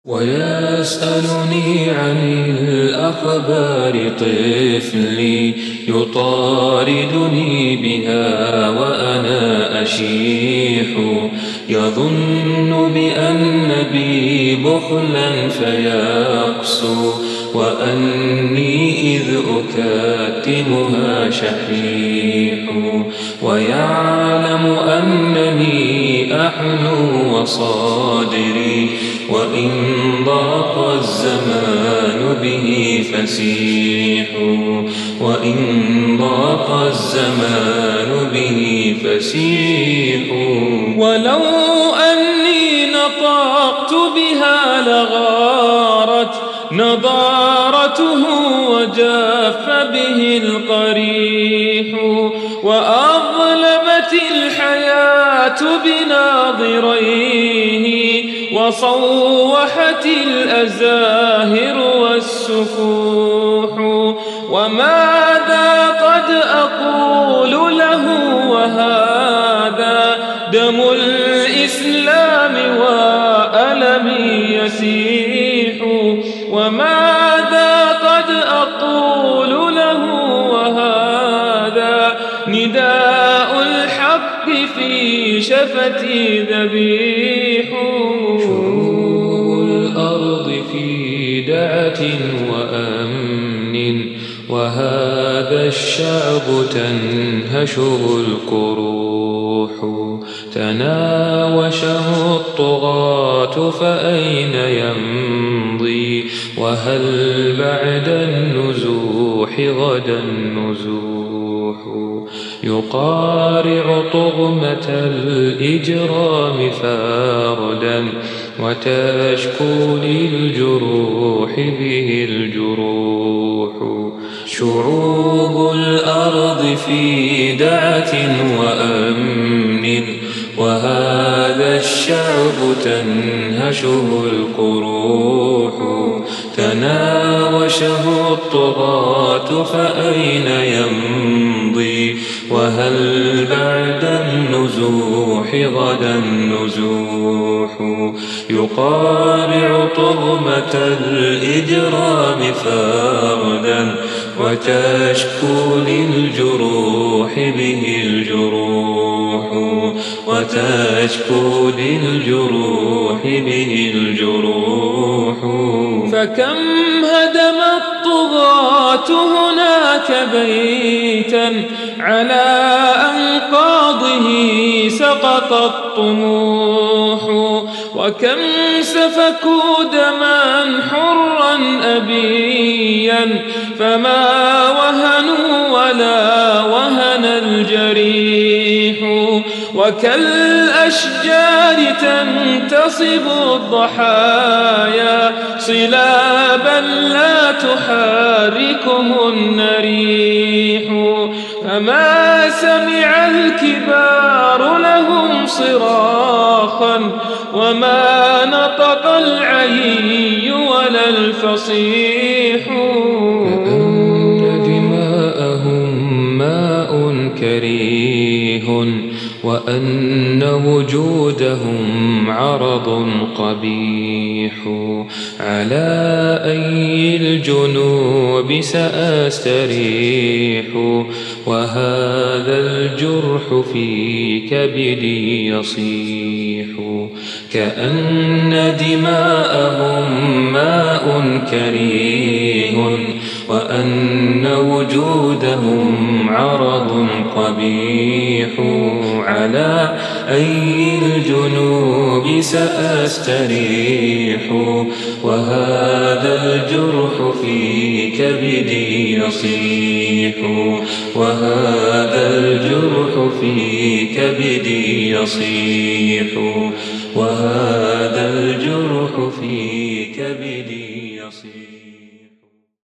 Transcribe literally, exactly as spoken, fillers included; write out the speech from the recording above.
ويسألني عن الأخبار طفلي يطاردني بها وأنا أشيح، يظن بأن بي بخلا فيقسو وأني إذ أكاتمها شحيح، ويعلم أنني أحنو وصادري وإن ضاق الزمان به فسيح، وإن ضاق الزمان به فسيح. ولو أني نطقت بها لغارت نضارته وجاف به القريح، وأظلمت الحياة بناظريه وصوحت الأزاهر والسفوح. وماذا قد أقول له وهذا دم الإسلام وألمي يسيح، وماذا قد أقول له وهذا نداء الحق في شفتي ذبيح. شروق الأرض في دعة وأمن وهذا الشعب تنهشه الكروح، تناوشه الطغاة فأين يمضي وهل بعد النزوح غدا النزوح، يقارع طغمة الإجرام فاردا وتشكو للجروح به الجروح. شعوب الأرض في دعة وأمن وهذا الشعب تنهشه القروح، تناوشه الطغاة فأين يمضي وهل بعد النزوح غدا النزوح، يقارع طغمة الإجرام فردا وتشكو للجروح به الجروح، وتشكو للجروح به الجروح. فكم هدم الطغاة هناك بيتا على أنقاضه سقط الطموح، وكم سفكوا دما حرا أبيا فما وهنوا ولا وهن الجريح، وكالأشجار تنتصب الضحايا صلابا لا تحركهن ريح، فما سمع الكبار لهم صراخا وما نطق العي ولا الفصيح. كأن دماءهم ماء كريه وأن وجودهم عرض قبيح، على أي الجنوب سأستريح وهذا الجرح في كبدي يصيح. كأن دماءهم ماء كريه وأن وجودهم عرض قبيح، على أي الجنوب سأستريح وهذا الجرح في كبدي يصيح، وهذا الجرح في كبدي يصيح، وهذا الجرح في كبدي